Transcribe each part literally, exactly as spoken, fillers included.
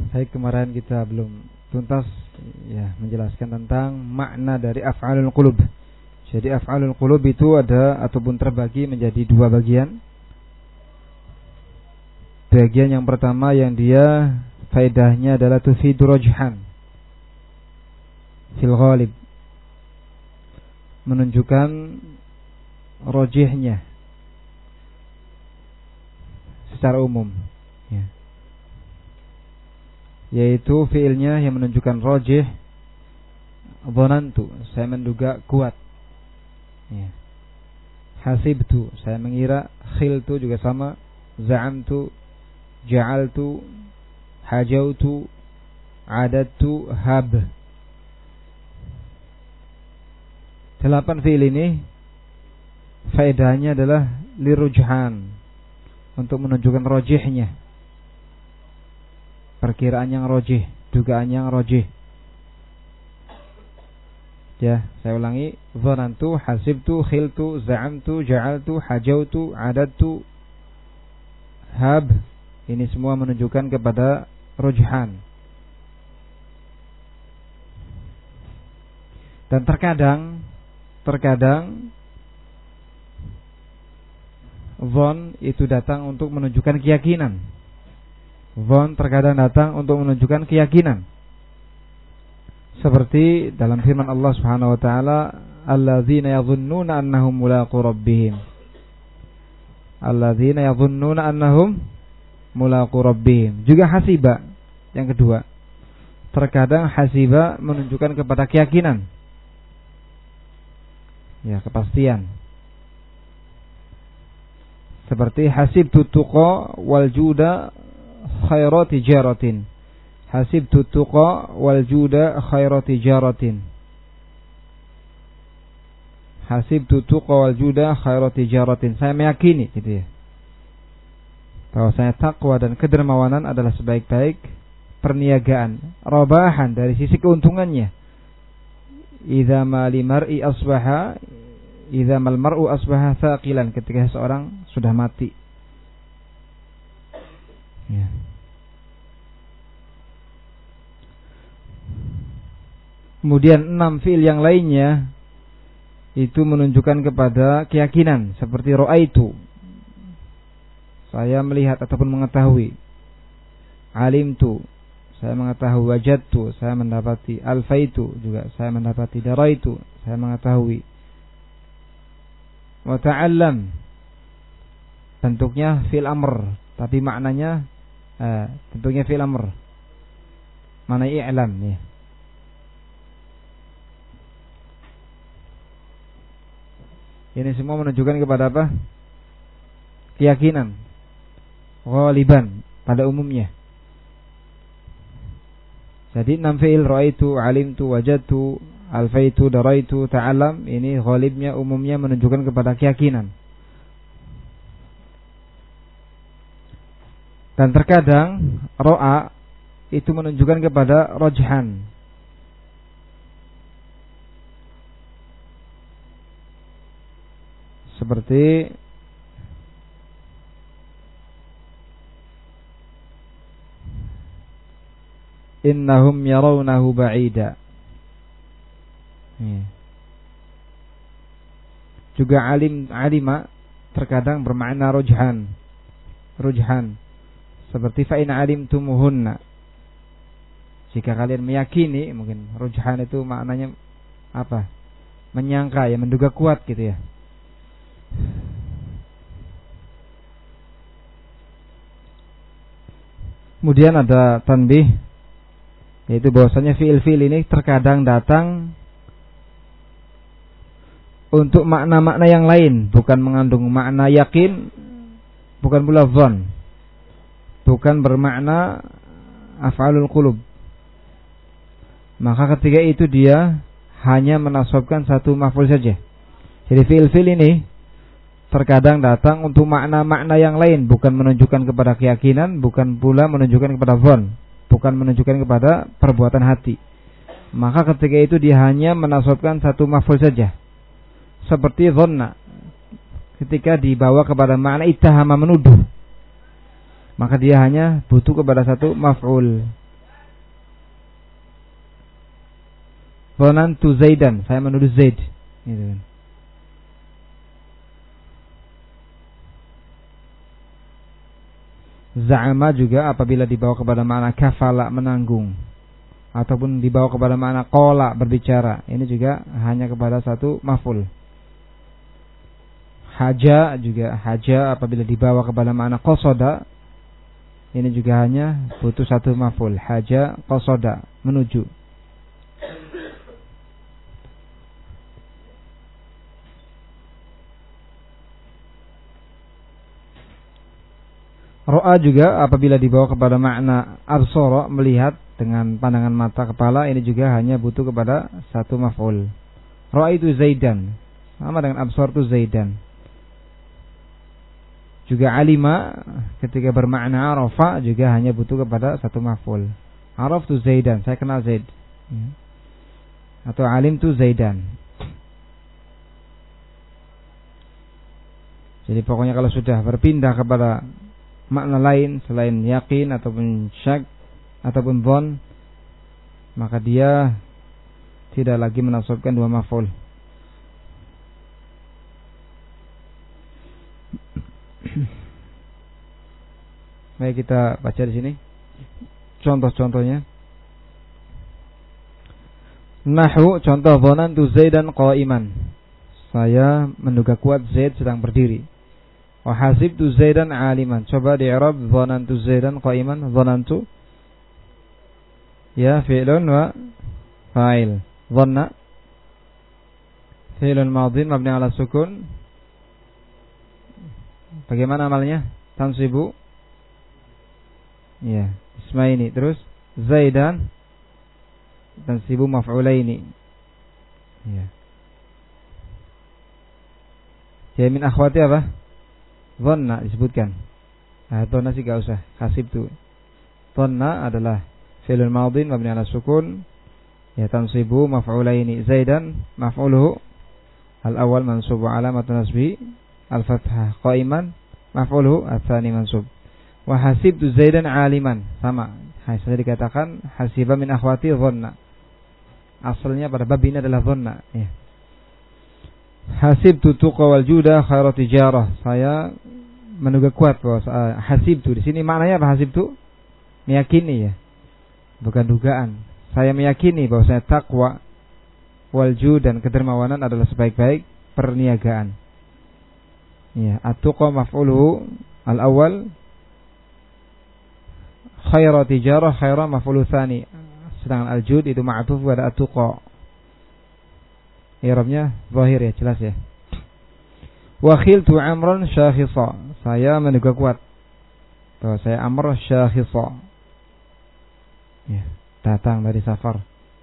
Baik, kemarin kita belum tuntas ya menjelaskan tentang makna dari af'alul qulub. Jadi af'alul qulub itu ada ataupun terbagi menjadi dua bagian. Bagian yang pertama yang dia faedahnya adalah tufidu rajhan fil ghalib, menunjukkan rajihnya secara umum ya. Yaitu fiilnya yang menunjukkan rajih, dhanantu, saya menduga kuat ya. Hasibtu, saya mengira. Khiltu juga sama. Za'amtu, ja'altu, hajautu, adadtu, hab. Delapan fiil ini faedahnya adalah lirujhan, untuk menunjukkan rajihnya, perkiraan yang rajih, dugaan yang rajih. Ya, saya ulangi. Dhanantu, hasibtu, khiltu, za'amtu, ja'altu, hajautu, adadtu, hab. Ini semua menunjukkan kepada rujhan. Dan terkadang terkadang dhan itu datang untuk menunjukkan keyakinan. Dhan terkadang datang untuk menunjukkan keyakinan. Seperti dalam firman Allah Subhanahu wa taala, alladzina yadhunnuna annahum mulaqu rabbihim. Alladzina yadhunnuna annahum mulaqu rabbihim. Juga hasiba yang kedua. Terkadang hasiba menunjukkan kepada keyakinan. Ya, kepastian. Seperti hasibtu tuqa wal juda khairati jaratin. Hasibtu tuqa wal juda khairati jaratin. Hasibtu tuqa wal juda khairati jaratin. Saya meyakini gitu ya, bahwasanya takwa dan kedermawanan adalah sebaik-baik perniagaan, rabahan dari sisi keuntungannya. Idza ma li mar'i asbaha idza mal mar'u asbaha thaqilan, ketika seorang sudah mati ya. Kemudian enam fiil yang lainnya itu menunjukkan kepada keyakinan, seperti ra'aitu, saya melihat ataupun mengetahui. Alimtu, saya mengetahui. Wajadtu, saya mendapati. Alfaitu, juga saya mendapati. Daraitu, saya mengetahui. Wa ta'allam, bentuknya fi'il amr, tapi maknanya eh, bentuknya fi'il amr, mana i'lam ya. Ini semua menunjukkan kepada apa? Keyakinan ghaliban pada umumnya. Jadi enam fi'il, ra'aitu, alimtu, wajadtu, alfaitu, daraitu, ta'alam, ini ghalibnya umumnya menunjukkan kepada keyakinan. Dan terkadang ro'a itu menunjukkan kepada rajhan. Seperti innahum yarawnahu ba'ida. Juga alim, alima terkadang bermakna rujhan. Rujhan. Seperti fa in alimtumuhunna, jika kalian meyakini, mungkin rujhan itu maknanya apa? Menyangka ya, menduga kuat gitu ya. Kemudian ada tanbih, yaitu bahwasanya fiil-fiil ini terkadang datang untuk makna-makna yang lain, bukan mengandung makna yakin, bukan pula dzan, bukan bermakna af'alul qulub. Maka ketika itu dia hanya menasabkan satu maf'ul saja. Jadi fiil-fiil ini terkadang datang untuk makna-makna yang lain, bukan menunjukkan kepada keyakinan, bukan pula menunjukkan kepada dzan, bukan menunjukkan kepada perbuatan hati. Maka ketika itu dia hanya menasabkan satu maf'ul saja. Seperti dhanna, ketika dibawa kepada makna ittahama, menuduh, maka dia hanya butuh kepada satu maf'ul. Dhanantu Zaidan, saya menuduh Zaid. Gitu kan. Za'ama juga apabila dibawa kepada makna kafala, menanggung, ataupun dibawa kepada makna qala, berbicara. Ini juga hanya kepada satu maf'ul. Haja juga, haja apabila dibawa kepada makna qasada, ini juga hanya butuh satu maf'ul. Haja qasada, menuju. Ro'a juga apabila dibawa kepada makna absara, melihat dengan pandangan mata kepala, ini juga hanya butuh kepada satu maf'ul. Ro'a itu Zaidan, sama dengan absar itu Zaidan. Juga alima ketika bermakna arafa juga hanya butuh kepada satu maf'ul. Araf tu Zaidan, saya kenal Zaid. Atau alim tu Zaidan. Jadi pokoknya kalau sudah berpindah kepada makna lain selain yakin ataupun syak ataupun dhon, maka dia tidak lagi menasabkan dua maf'ul. Baik, kita baca di sini contoh-contohnya. Nahwu, contoh dhanantu Zaidan qa'iman, saya menduga kuat Zaid sedang berdiri. Wa hasibtu Zaidan aliman, coba di i'rab dhanantu Zaidan qa'iman. Dhanantu ya fi'lun wa fa'il. Dhanna fi'lun madhin mabni ala sukun. Bagaimana amalnya? Tansibu ya ismaini. Terus Zaidan tansibu maf'ulaini ya. Ya min akhwati apa? Dhanna disebutkan. Nah, dhanna sih gak usah. Hasibtu. Dhanna adalah fi'lun madhin mabni ala sukun ya tansibu maf'ulaini. Zaidan maf'uluhu al-awwal mansub wa alamatun nasbi al-fathah. Qa'iman maf'uluhu ats-tsani mansub. Wa hasibtu Zaidan aliman, sama. Hai, saja dikatakan hasiba min akhwati dhanna. Asalnya pada bab ini adalah dhanna ya. Hasibtu tuqa wal juda khairu tijarah, saya menduga kuat bahwa uh, hasibtu di sini maknanya apa? Hasibtu meyakini ya, bukan dugaan. Saya meyakini bahwa saya takwa wal jud dan kedermawanan adalah sebaik-baik perniagaan. Ya, at-tuqa maf'uluhu al-awwal, khairu tijarah khairu maf'ulu tsani. Sedangkan al-jud itu ma'tuf pada at-tuqa. I'rabnya zahir ya, jelas ya. Wa khiltu amran syakhisa, saya menduga kuat bahwa saya Amr syakhisa ya, datang dari safar.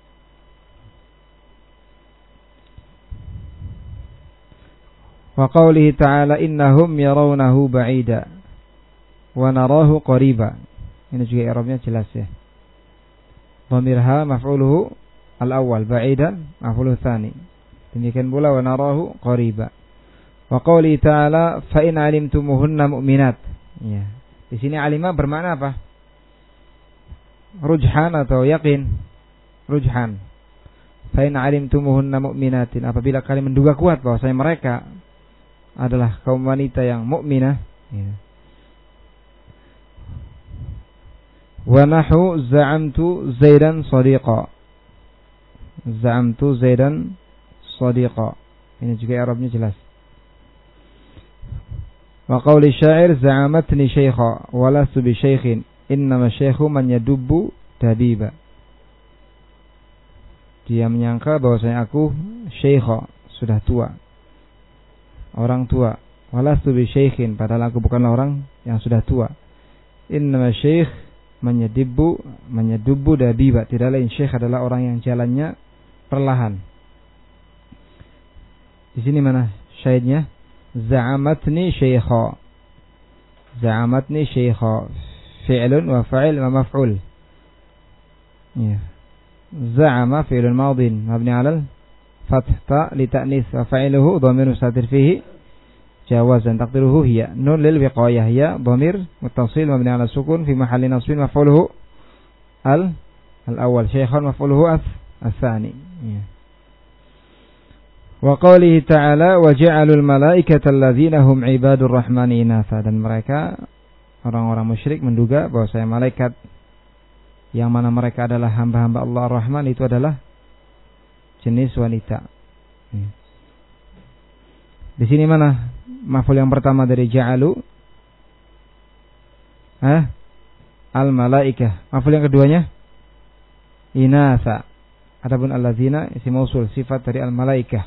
Wa qawlihi ta'ala innahum yarawnahu ba'ida wa narahu qariba, ini juga i'rabnya jelas ya. Dhamirha maf'uluhu al-awwal, ba'idan maf'uluhu tsani. Demikian pula wa narahu qariba. Wa qawli ta'ala fa in 'alimtumuhunna mu'minat. Ya. Di sini alima bermakna apa? Rujhan atau yakin? Rujhan. Fa in 'alimtumuhunna mu'minatin, apabila kalian menduga kuat bahwasanya mereka adalah kaum wanita yang mukminah. Ya. Wa nahu za'amtu Zaidan sadiqa. Za'amtu Zaidan sadiqa. Ini juga i'rabnya jelas. Wa qawli syair za'amatni syaikha wa lastu bi syaikhin innama syaikhu man yadubbu dabiba. Dia menyangka bahwasanya aku syaikha, sudah tua, orang tua. Wa lastu bi syaikhin, padahal aku bukanlah orang yang sudah tua. Innama syaikh man yadubbu man yadubbu dabiba, tidak lain syaikh adalah orang yang jalannya perlahan. Di sini mana syahidnya? Za'amatni syaikha. Za'amatni syaikha. Fi'lun wa fa'il wa maf'ul. Ya. Za'ama fi'lun madin mabni 'alal fath ta li ta'nis wa fa'iluhu dhamir mustatir fihi jawazan taqdiruhu hiya. Nun lil wiqayah, ya dhamir muttasil mabni 'ala sukun fi mahalli nasbin maf'uluhu al al-awwal. Syaikhan maf'uluhu ats-tsani. Ya. Wa qawlihi ta'ala wa ja'alul malaikata alladzina hum ibadur rahmani inatha, dan mereka orang-orang musyrik menduga bahwa saya malaikat yang mana mereka adalah hamba-hamba Allah Ar-Rahman itu adalah jenis wanita. Di sini mana maf'ul yang pertama dari ja'alu? Hah? Al-malaikah. Maf'ul yang keduanya inatha. Adapun alladzina isim mausul, sifat dari al-malaikah.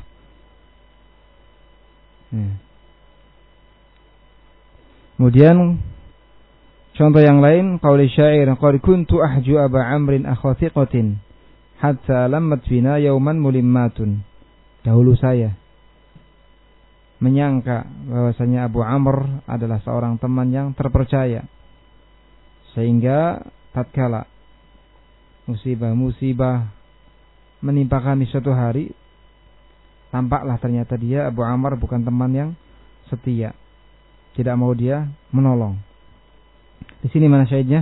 Hmm. Kemudian contoh yang lain, qauli syair, qad kuntu ahju aba amrin akhatiqatin hatta lammat bina yauman mulimmatun. Dahulu saya menyangka bahwasanya Abu Amr adalah seorang teman yang terpercaya, sehingga tatkala musibah-musibah menimpa kami suatu hari, tampaklah ternyata dia Abu Amr bukan teman yang setia, tidak mau dia menolong. Di sini mana syahidnya?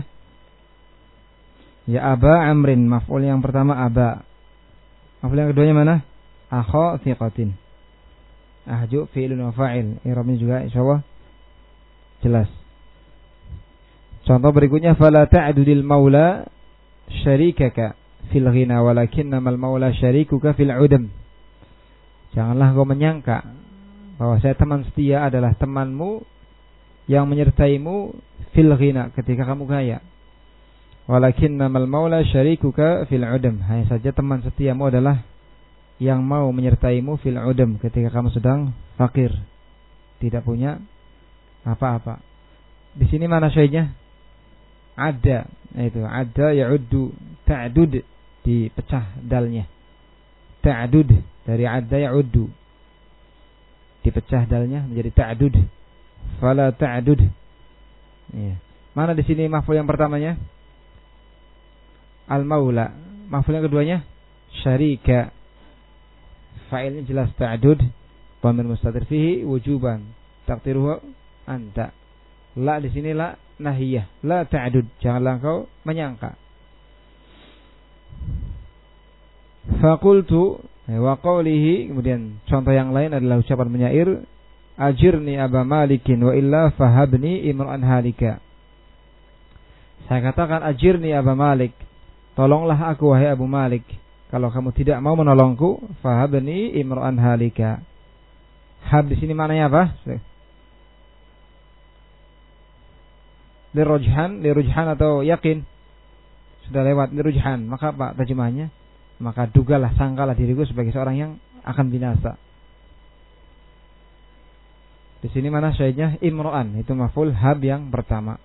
Ya Aba Amrin, maf'ul yang pertama Aba. Maf'ul yang keduanya mana? Akha thiqatin. Ahju fi'lun wa fa'il. I'rabnya juga insyaallah jelas. Contoh berikutnya, fala ta'dudil maula syarikaka fil ghina walakinnamal maula syarikuka fil udam. Janganlah kau menyangka bahwa saya teman setia adalah temanmu yang menyertaimu fil ghina, ketika kamu kaya. Walakinnamal maula syarikuka fil udam. Hanya saja teman setiamu adalah yang mau menyertaimu fil udam, ketika kamu sedang fakir, tidak punya apa-apa. Di sini mana syahidnya? Ada, itu ada ya'uddu, ta'dud, dipecah dalnya. Ta'dud dari ada ya'uddu, dipecah dalnya menjadi ta'dud. Fala ta'dud. Ya. Mana di sini maf'ul yang pertamanya? Al-maula. Maf'ul yang keduanya syarika. Fa'ilnya jelas ta'dud, dhamir mustatir fihi wujuban, taqdiruhu anta. La di sini la nahiyah, la ta'dud, janganlah kau menyangka. Faqultu wa qawlihi, kemudian contoh yang lain adalah ucapan penyair, ajirni Aba Malikin wa illa fahabni imran halika. Saya katakan ajirni Aba Malik, tolonglah aku wahai Abu Malik. Kalau kamu tidak mau menolongku, fahabni imran halika. Hab di sini maknanya apa? Lirujhan, lirujhan atau yakin? Sudah lewat lirujhan. Maka apa terjemahnya? Maka dugalah, sangkalah diriku sebagai seorang yang akan binasa. Di sini mana syahidnya? Imran, itu maf'ul hab yang pertama.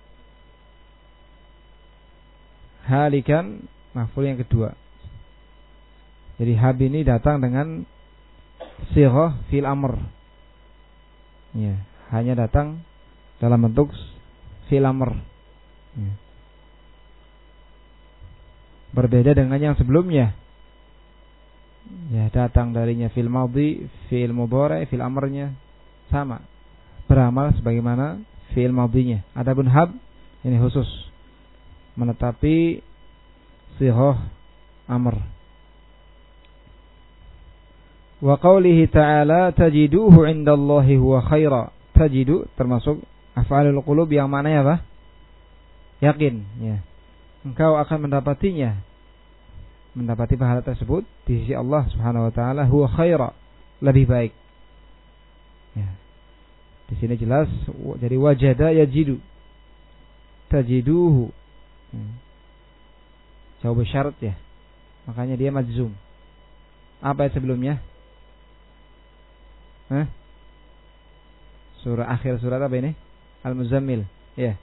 Halikan maf'ul yang kedua. Jadi hab ini datang dengan sighah fil amr. Ya, hanya datang dalam bentuk fil amr. Ya. Berbeda dengan yang sebelumnya. Ya, datang darinya fil madhi, fil mudhari, fil amrnya sama. Beramal sebagaimana fil madhinya. Adapun hab ini khusus menetapi sighah amr. Wa qawlihi ta'ala tajiduhu 'indallahi huwa khaira. Tajidu termasuk af'alul qulub yang maknanya apa? Yakin, ya. Engkau akan mendapatinya, mendapati pahala tersebut di sisi Allah Subhanahu wa taala, huwa khaira, lebih baik. Ya. Di sini jelas jadi wajada yajidu. Tajiduhu. Ya. Jawab syarat ya. Makanya dia majzum. Apa yang sebelumnya? Hah? Surah akhir surat apa ini? Al-Muzammil. Ya.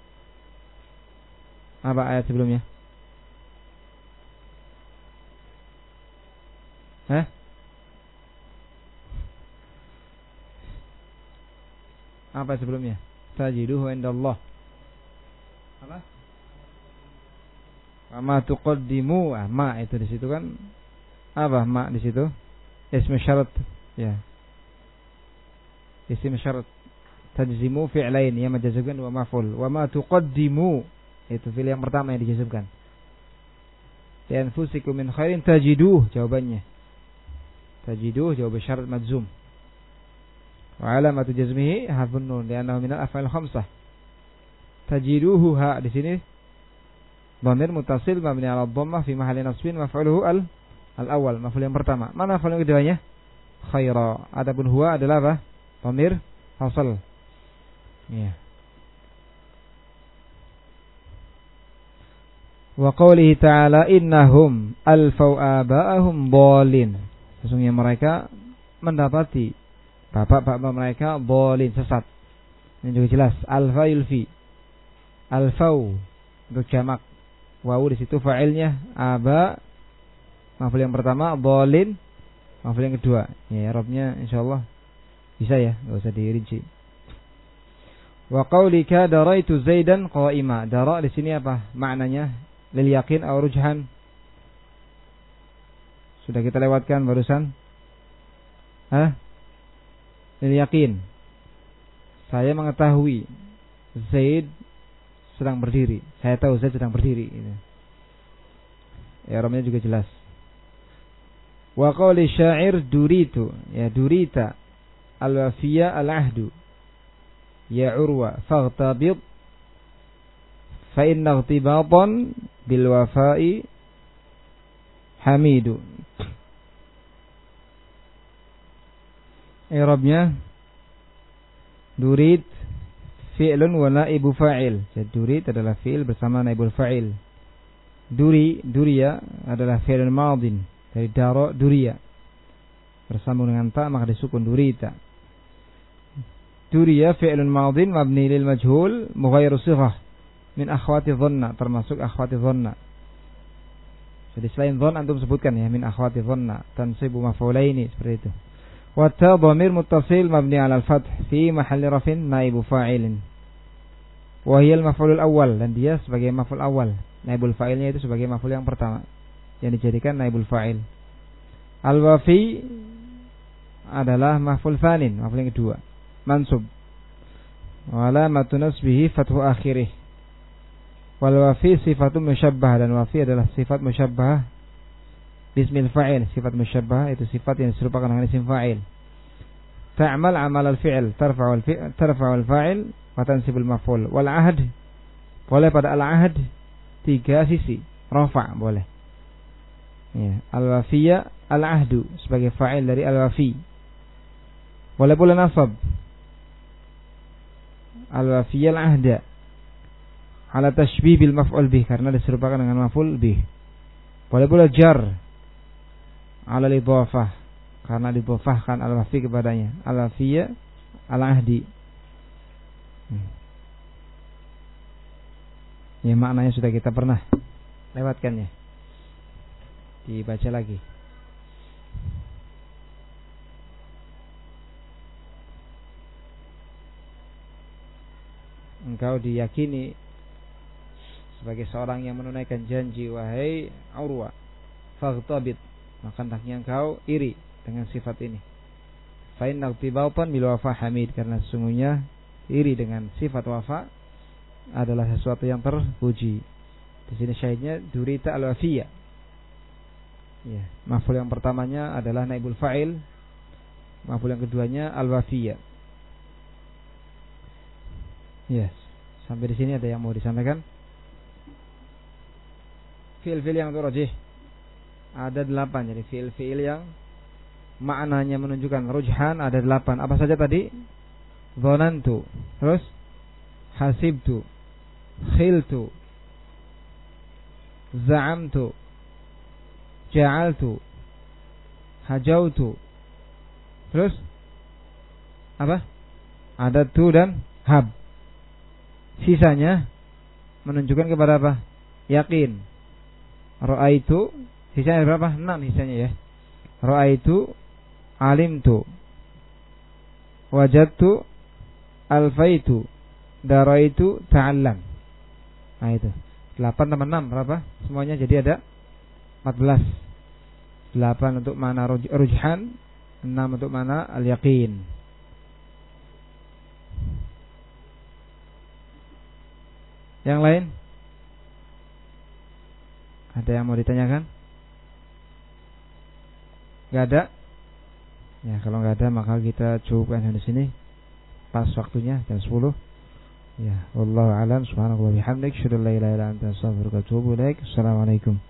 Apa ayat sebelumnya? Hah? Apa sebelumnya? Tajiduhu indallah. Apa? Ma tuqaddimu, ah, ma itu di situ kan? Apa ma di situ? Ismu syarat. Ya. Isim syarat. Tajzimu fi'lain yang menjazmkan wa maf'ul. Wa ma tuqaddimu, itu fi'il yang pertama yang dijazmkan. Li anfusikum min khairin tajiduh, jawabannya. Tajiduhu jawab syarat majzum. Wa alamatu jazmihi harfun nun li'annahu minal af'al khamsah. Tajiduhu ha di sini dhamir muttasil mabni 'ala dhammah fi mahalli nasbin maf'uluhu al al-awwal, maf'ul yang pertama. Mana maf'ul yang keduanya? Khaira. Adapun huwa adalah apa? Dhamir fasal. Ya. Wa qawlihi ta'ala innahum alfau aba'ahum dhalin. Sesungguhnya mereka mendapati bapak-bapak mereka dhalin, sesat. Ini juga jelas alfa yulfi. Alfau untuk jamak. Wawu di situ fa'ilnya, aba maf'ul yang pertama, dhalin maf'ul yang kedua. Ya, i'rabnya insyaallah bisa ya, enggak usah dirinci. Wa qaulika daraitu Zaidan qa'ima. Dara di sini apa maknanya? Lil yaqin atau rujhan? Sudah kita lewatkan barusan. Hah? Lil yaqin. Saya mengetahui Zaid sedang berdiri. Saya tahu Zaid sedang berdiri. Ya, ramanya juga jelas. Wa qawli syair duritu. Ya, durita al-wafiyya al-ahdu. Ya urwa faghtabid fa inna ightibatan bil wafa'i hamidu. I'rabnya durid fi'lun wa naibu fa'il. Jadi durid adalah fi'il bersama naibul fa'il. Duri, duriya adalah fi'lun madin dari daro duriya. Bersambung dengan ta maka disukun durita. Duriya fi'lun madin mabni lil majhul mughayyiru sighah min akhwati dhanna, termasuk akhwati dhanna. Jadi selain dhanna antum sebutkan ya min akhwati dhanna tansibu maf'ulaini seperti itu. Wa ta dhamir muttasil mabni 'ala al-fath fi mahalli rafin naibu fa'ilin. Wahiyal maf'ulul awal, dan dia sebagai maf'ul awal. Naibul fa'ilnya itu sebagai maf'ul yang pertama yang dijadikan naibul fa'il. Al-wafi adalah maf'ul tsanin, maf'ul yang kedua, mansub. Wa alamatu nasbihi fathu akhirih. Wal wafi sifatun musyabbah, dan wafi adalah sifat musyabbah bismil fa'il. Sifat musyabbah itu sifat yang diserupakan dengan isim fa'il. Ta'mal amal al-fi'l, tarfa'u al-fi'l, tarfa'u al-fa'il wa tansibul maf'ul. Wal ahd, boleh pada al-ahd tiga sisi. Rafa' boleh. Ya, al-wafiyya al-ahdu sebagai fa'il dari al-wafi. Boleh pula nasab. Al-wafiyya al-ahda ala tashbih bil maf'ul bih, karena diserupakan dengan maf'ul bih. Boleh pula jar ala lidhafah, karena didhafahkan al-wafi kepadanya. Al-wafiyya al-ahdi. Hmm. Ya, maknanya sudah kita pernah lewatkan ya. Dibaca lagi. Engkau diyakini sebagai seorang yang menunaikan janji, wahai Urwa, faghtabit, maka hendaknya engkau iri dengan sifat ini. Fa inna ightibatan bil wafa hamid, karena sesungguhnya iri dengan sifat wafa adalah sesuatu yang terpuji. Di sini syahidnya durita al-wafiyya. Ya, maf'ul yang pertamanya adalah naibul fa'il, maf'ul yang keduanya al-wafiyya. Yes. Sampai di sini ada yang mau disampaikan? Fi'il-fi'il yang rajih ada delapan. Jadi fi'il-fi'il yang maknanya menunjukkan rujhan ada delapan. Apa saja tadi? Dhanantu, terus hasibtu, khiltu, za'amtu, ja'altu, hajautu. Terus apa? Adatu dan hab. Sisanya menunjukkan kepada apa? Yakin. Ra'aitu, sisanya berapa? enam sisanya ya. Ra'aitu, alimtu, wajadtu, alfaitu, daraitu, ta'allam. Nah itu delapan tambah enam berapa? Semuanya jadi ada empat belas. delapan untuk mana rujhan, enam untuk mana al-yaqin. Yang lain? Ada yang mau ditanyakan? Gak ada? Ya, kalau nggak ada maka kita cukupkan di sini. Pas waktunya jam sepuluh. Ya, wallahu a'lam. Subhanallah wa bihamdik, asyhadu an la ilaha illa anta, astaghfiruka wa atubu ilaik. Assalamualaikum.